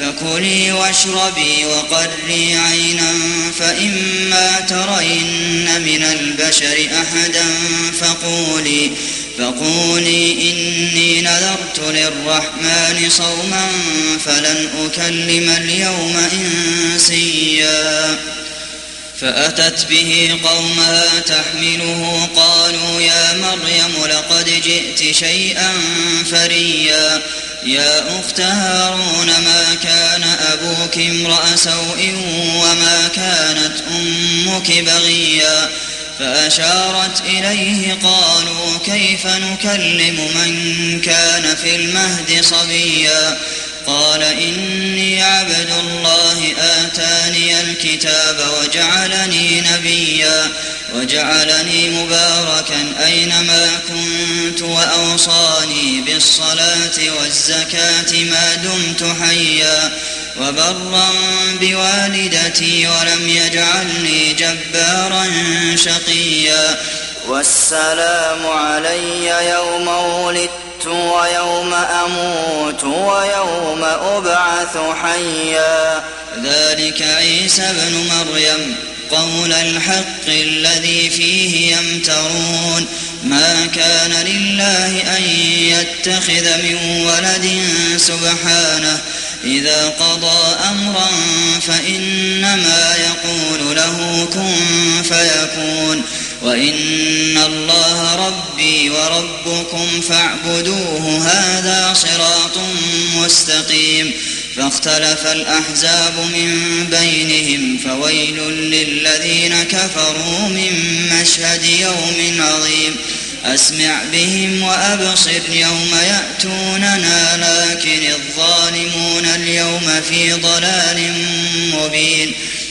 فكلي واشربي وقري عينا فإما ترين من البشر أحدا فقولي إني نذرت للرحمن صوما فلن أكلم اليوم إنسيا. فأتت به قومها تحمله قالوا يا مريم لقد جئت شيئا فريا يا أخت هارون ما كان أبوك امرأ سوء وما كانت أمك بغيا. فأشارت إليه قالوا كيف نكلم من كان في المهد صبيا. قال إني عبد الله آتاني الكتاب وجعلني نبيا وجعلني مباركا أينما كنت وأوصاني بالصلاة والزكاة ما دمت حيا وبرا بوالدتي ولم يجعلني جبارا شقيا. والسلام علي يوم ولدت ويوم أموت ويوم أبعث حيا. ذلك عيسى ابن مريم قول الحق الذي فيه يمترون. ما كان لله أن يتخذ من ولد سبحانه إذا قضى أمرا فإنما يقول له كن فيكون. وإن الله ربي وربكم فاعبدوه هذا صراط مستقيم. فاختلف الأحزاب من بينهم فويل للذين كفروا من مشهد يوم عظيم. أسمع بهم وأبصر يوم يأتوننا لكن الظالمون اليوم في ضلال مبين.